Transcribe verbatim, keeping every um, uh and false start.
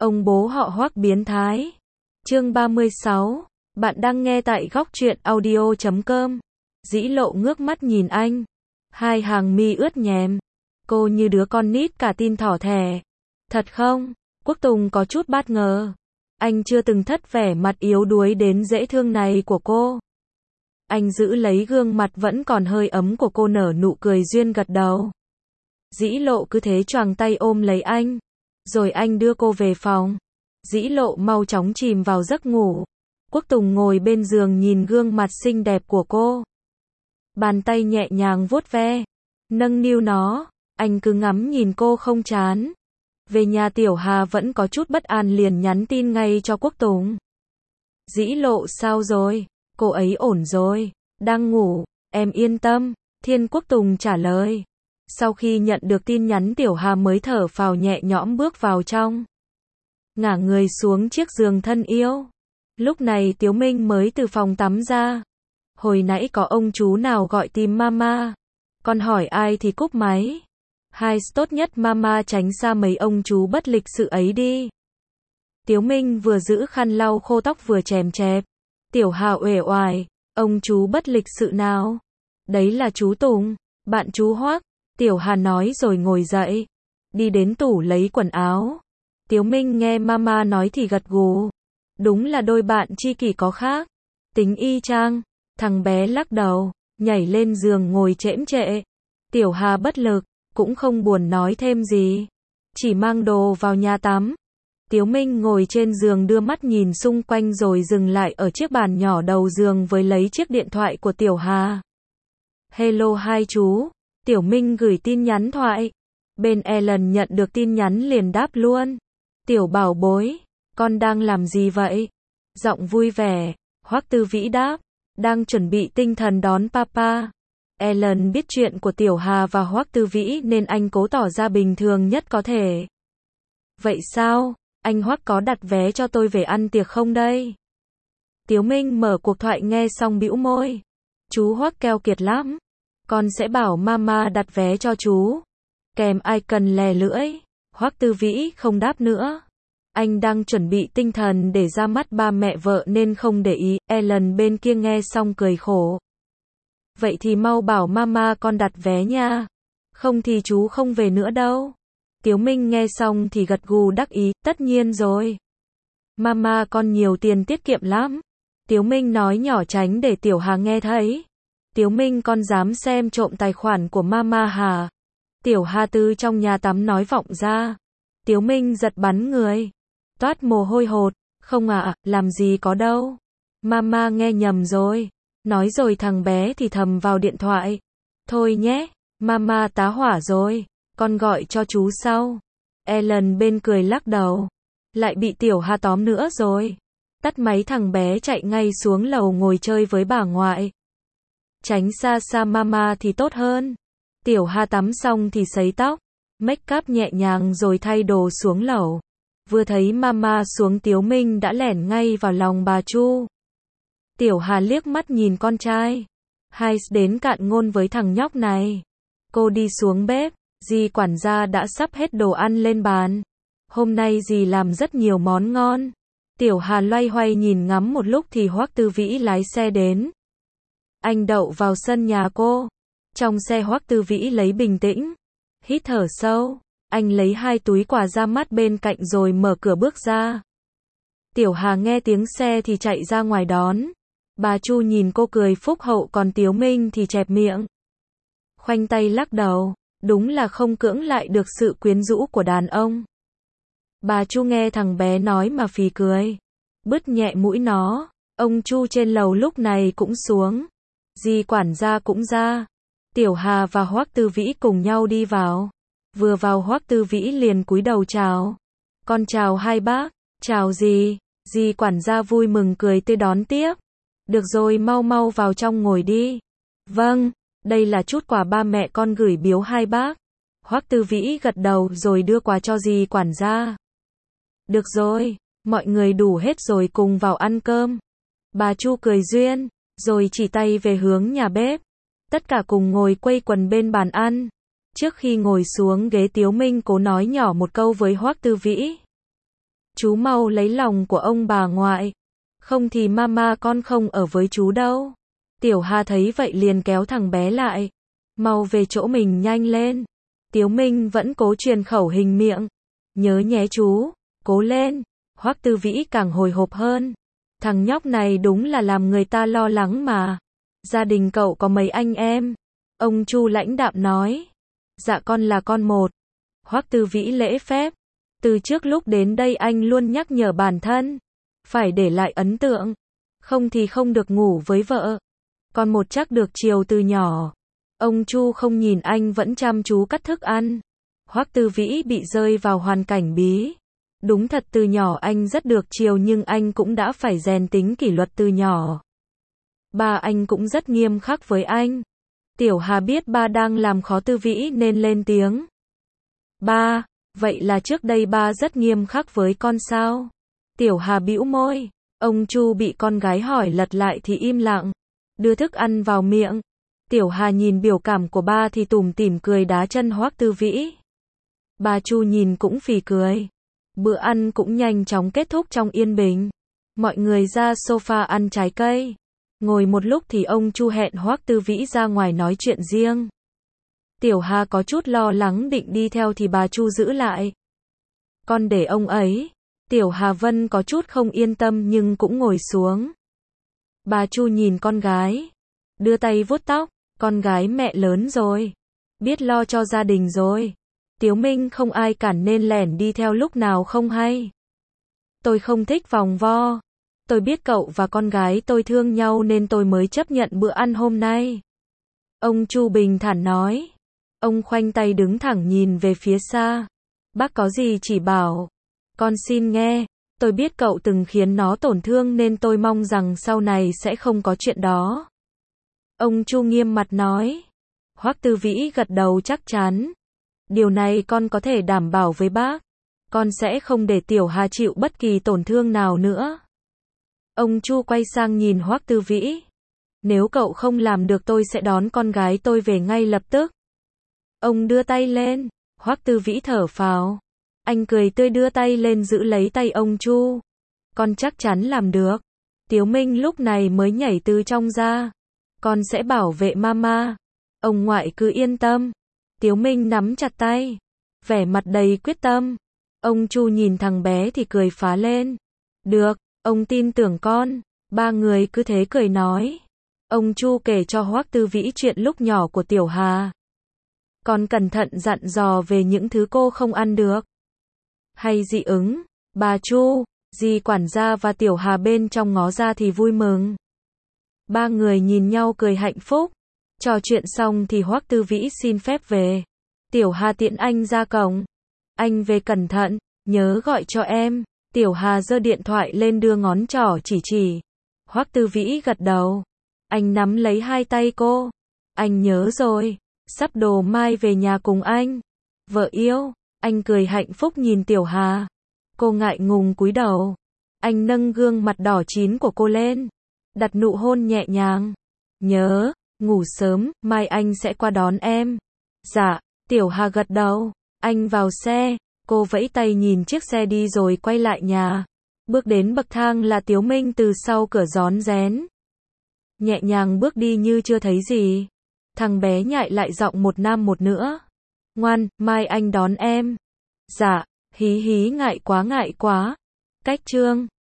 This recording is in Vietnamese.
Ông bố họ Hoắc biến thái. Chương ba mươi sáu. Bạn đang nghe tại góc truyện audio chấm com. Dĩ Lộ ngước mắt nhìn anh. Hai hàng mi ướt nhèm. Cô như đứa con nít cả tin thỏ thẻ. Thật không? Quốc Tùng có chút bất ngờ. Anh chưa từng thất vẻ mặt yếu đuối đến dễ thương này của cô. Anh giữ lấy gương mặt vẫn còn hơi ấm của cô nở nụ cười duyên gật đầu. Dĩ Lộ cứ thế choàng tay ôm lấy anh. Rồi anh đưa cô về phòng. Dĩ Lộ mau chóng chìm vào giấc ngủ. Quốc Tùng ngồi bên giường nhìn gương mặt xinh đẹp của cô. Bàn tay nhẹ nhàng vuốt ve. Nâng niu nó. Anh cứ ngắm nhìn cô không chán. Về nhà Tiểu Hà vẫn có chút bất an liền nhắn tin ngay cho Quốc Tùng. Dĩ Lộ sao rồi? Cô ấy ổn rồi. Đang ngủ. Em yên tâm. Thiên Quốc Tùng trả lời. Sau khi nhận được tin nhắn Tiểu Hà mới thở phào nhẹ nhõm bước vào trong. Ngả người xuống chiếc giường thân yêu. Lúc này Tiếu Minh mới từ phòng tắm ra. Hồi nãy có ông chú nào gọi tìm mama. Con hỏi ai thì cúp máy. Hai tốt nhất mama tránh xa mấy ông chú bất lịch sự ấy đi. Tiếu Minh vừa giữ khăn lau khô tóc vừa chèm chẹp. Tiểu Hà uể oải. Ông chú bất lịch sự nào? Đấy là chú Tùng, bạn chú Hoắc. Tiểu Hà nói rồi ngồi dậy. Đi đến tủ lấy quần áo. Tiếu Minh nghe mama nói thì gật gù. Đúng là đôi bạn tri kỷ có khác. Tính y chang. Thằng bé lắc đầu, nhảy lên giường ngồi chễm chệ. Tiểu Hà bất lực, cũng không buồn nói thêm gì. Chỉ mang đồ vào nhà tắm. Tiếu Minh ngồi trên giường đưa mắt nhìn xung quanh rồi dừng lại ở chiếc bàn nhỏ đầu giường với lấy chiếc điện thoại của Tiểu Hà. Hello hai chú. Tiểu Minh gửi tin nhắn thoại. Bên Ellen nhận được tin nhắn liền đáp luôn. Tiểu bảo bối, con đang làm gì vậy? Giọng vui vẻ. Hoắc Tư Vĩ đáp. Đang chuẩn bị tinh thần đón papa. Ellen biết chuyện của Tiểu Hà và Hoắc Tư Vĩ nên anh cố tỏ ra bình thường nhất có thể. Vậy sao? Anh Hoắc có đặt vé cho tôi về ăn tiệc không đây? Tiếu Minh mở cuộc thoại nghe xong bĩu môi. Chú Hoắc keo kiệt lắm. Con sẽ bảo mama đặt vé cho chú. Kèm ai cần lè lưỡi. Hoắc Tư Vĩ không đáp nữa. Anh đang chuẩn bị tinh thần để ra mắt ba mẹ vợ nên không để ý. Ellen bên kia nghe xong cười khổ. Vậy thì mau bảo mama con đặt vé nha. Không thì chú không về nữa đâu. Tiếu Minh nghe xong thì gật gù đắc ý. Tất nhiên rồi. Mama con nhiều tiền tiết kiệm lắm. Tiếu Minh nói nhỏ tránh để Tiểu Hà nghe thấy. Tiếu Minh con dám xem trộm tài khoản của mama hả? Tiểu Hà từ trong nhà tắm nói vọng ra. Tiếu Minh giật bắn người. Toát mồ hôi hột. Không ạ, à, làm gì có đâu. Mama nghe nhầm rồi. Nói rồi thằng bé thì thầm vào điện thoại. Thôi nhé, mama tá hỏa rồi. Con gọi cho chú sau. Ellen bên cười lắc đầu. Lại bị Tiểu Hà tóm nữa rồi. Tắt máy thằng bé chạy ngay xuống lầu ngồi chơi với bà ngoại. Tránh xa xa mama thì tốt hơn. Tiểu Hà tắm xong thì sấy tóc. Make up nhẹ nhàng rồi thay đồ xuống lầu. Vừa thấy mama xuống Tiếu Minh đã lẻn ngay vào lòng bà Chu. Tiểu Hà liếc mắt nhìn con trai. Hai đến cạn ngôn với thằng nhóc này. Cô đi xuống bếp. Dì quản gia đã sắp hết đồ ăn lên bàn. Hôm nay dì làm rất nhiều món ngon. Tiểu Hà loay hoay nhìn ngắm một lúc thì Hoắc Tư Vĩ lái xe đến. Anh đậu vào sân nhà cô. Trong xe Hoắc Tư Vĩ lấy bình tĩnh. Hít thở sâu. Anh lấy hai túi quà ra mắt bên cạnh rồi mở cửa bước ra. Tiểu Hà nghe tiếng xe thì chạy ra ngoài đón. Bà Chu nhìn cô cười phúc hậu còn Tiếu Minh thì chẹp miệng. Khoanh tay lắc đầu. Đúng là không cưỡng lại được sự quyến rũ của đàn ông. Bà Chu nghe thằng bé nói mà phì cười. Bứt nhẹ mũi nó. Ông Chu trên lầu lúc này cũng xuống. Dì quản gia cũng ra. Tiểu Hà và Hoắc Tư Vĩ cùng nhau đi vào. Vừa vào Hoắc Tư Vĩ liền cúi đầu chào. Con chào hai bác. Chào dì. Dì quản gia vui mừng cười tươi đón tiếp. Được rồi mau mau vào trong ngồi đi. Vâng, đây là chút quà ba mẹ con gửi biếu hai bác. Hoắc Tư Vĩ gật đầu rồi đưa quà cho dì quản gia. Được rồi, mọi người đủ hết rồi cùng vào ăn cơm. Bà Chu cười duyên, rồi chỉ tay về hướng nhà bếp. Tất cả cùng ngồi quây quần bên bàn ăn. Trước khi ngồi xuống ghế Tiếu Minh cố nói nhỏ một câu với Hoắc Tư Vĩ. Chú mau lấy lòng của ông bà ngoại. Không thì mama con không ở với chú đâu. Tiểu Hà thấy vậy liền kéo thằng bé lại. Mau về chỗ mình nhanh lên. Tiếu Minh vẫn cố truyền khẩu hình miệng. Nhớ nhé chú, cố lên. Hoắc Tư Vĩ càng hồi hộp hơn. Thằng nhóc này đúng là làm người ta lo lắng mà. Gia đình cậu có mấy anh em? Ông Chu lãnh đạm nói. Dạ con là con một. Hoắc Tư Vĩ lễ phép. Từ trước lúc đến đây anh luôn nhắc nhở bản thân. Phải để lại ấn tượng. Không thì không được ngủ với vợ. Con một chắc được chiều từ nhỏ. Ông Chu không nhìn anh vẫn chăm chú cắt thức ăn. Hoắc Tư Vĩ bị rơi vào hoàn cảnh bí. Đúng thật từ nhỏ anh rất được chiều nhưng anh cũng đã phải rèn tính kỷ luật từ nhỏ. Ba anh cũng rất nghiêm khắc với anh. Tiểu Hà biết ba đang làm khó Tư Vĩ nên lên tiếng. Ba, vậy là trước đây ba rất nghiêm khắc với con sao? Tiểu Hà bĩu môi. Ông Chu bị con gái hỏi lật lại thì im lặng. Đưa thức ăn vào miệng. Tiểu Hà nhìn biểu cảm của ba thì tủm tỉm cười đá chân Hoắc Tư Vĩ. Bà Chu nhìn cũng phì cười. Bữa ăn cũng nhanh chóng kết thúc trong yên bình. Mọi người ra sofa ăn trái cây. Ngồi một lúc thì ông Chu hẹn Hoắc Tư Vĩ ra ngoài nói chuyện riêng. Tiểu Hà có chút lo lắng định đi theo thì bà Chu giữ lại. Con để ông ấy. Tiểu Hà Vân có chút không yên tâm nhưng cũng ngồi xuống. Bà Chu nhìn con gái. Đưa tay vuốt tóc. Con gái mẹ lớn rồi. Biết lo cho gia đình rồi. Tiếu Minh không ai cản nên lẻn đi theo lúc nào không hay. Tôi không thích vòng vo. Tôi biết cậu và con gái tôi thương nhau nên tôi mới chấp nhận bữa ăn hôm nay. Ông Chu bình thản nói. Ông khoanh tay đứng thẳng nhìn về phía xa. Bác có gì chỉ bảo. Con xin nghe. Tôi biết cậu từng khiến nó tổn thương nên tôi mong rằng sau này sẽ không có chuyện đó. Ông Chu nghiêm mặt nói. Hoắc Tư Vĩ gật đầu chắc chắn. Điều này con có thể đảm bảo với bác. Con sẽ không để Tiểu Hà chịu bất kỳ tổn thương nào nữa. Ông Chu quay sang nhìn Hoắc Tư Vĩ. Nếu cậu không làm được tôi sẽ đón con gái tôi về ngay lập tức. Ông đưa tay lên. Hoắc Tư Vĩ thở phào. Anh cười tươi đưa tay lên giữ lấy tay ông Chu. Con chắc chắn làm được. Tiếu Minh lúc này mới nhảy từ trong ra. Con sẽ bảo vệ mama. Ông ngoại cứ yên tâm. Tiếu Minh nắm chặt tay. Vẻ mặt đầy quyết tâm. Ông Chu nhìn thằng bé thì cười phá lên. Được, ông tin tưởng con. Ba người cứ thế cười nói. Ông Chu kể cho Hoắc Tư Vĩ chuyện lúc nhỏ của Tiểu Hà. Con cẩn thận dặn dò về những thứ cô không ăn được. Hay dị ứng. Bà Chu, dì quản gia và Tiểu Hà bên trong ngó ra thì vui mừng. Ba người nhìn nhau cười hạnh phúc. Trò chuyện xong thì Hoắc Tư Vĩ xin phép về. Tiểu Hà tiễn anh ra cổng. Anh về cẩn thận, nhớ gọi cho em. Tiểu Hà giơ điện thoại lên đưa ngón trỏ chỉ chỉ. Hoắc Tư Vĩ gật đầu. Anh nắm lấy hai tay cô. Anh nhớ rồi. Sắp đồ mai về nhà cùng anh. Vợ yêu. Anh cười hạnh phúc nhìn Tiểu Hà. Cô ngại ngùng cúi đầu. Anh nâng gương mặt đỏ chín của cô lên. Đặt nụ hôn nhẹ nhàng. Nhớ, ngủ sớm, mai anh sẽ qua đón em. Dạ, Tiểu Hà gật đầu. Anh vào xe. Cô vẫy tay nhìn chiếc xe đi rồi quay lại nhà. Bước đến bậc thang là Tiếu Minh từ sau cửa rón rén. Nhẹ nhàng bước đi như chưa thấy gì. Thằng bé nhại lại giọng một nam một nữa. Ngoan, mai anh đón em. Dạ, hí hí ngại quá ngại quá. Cách chương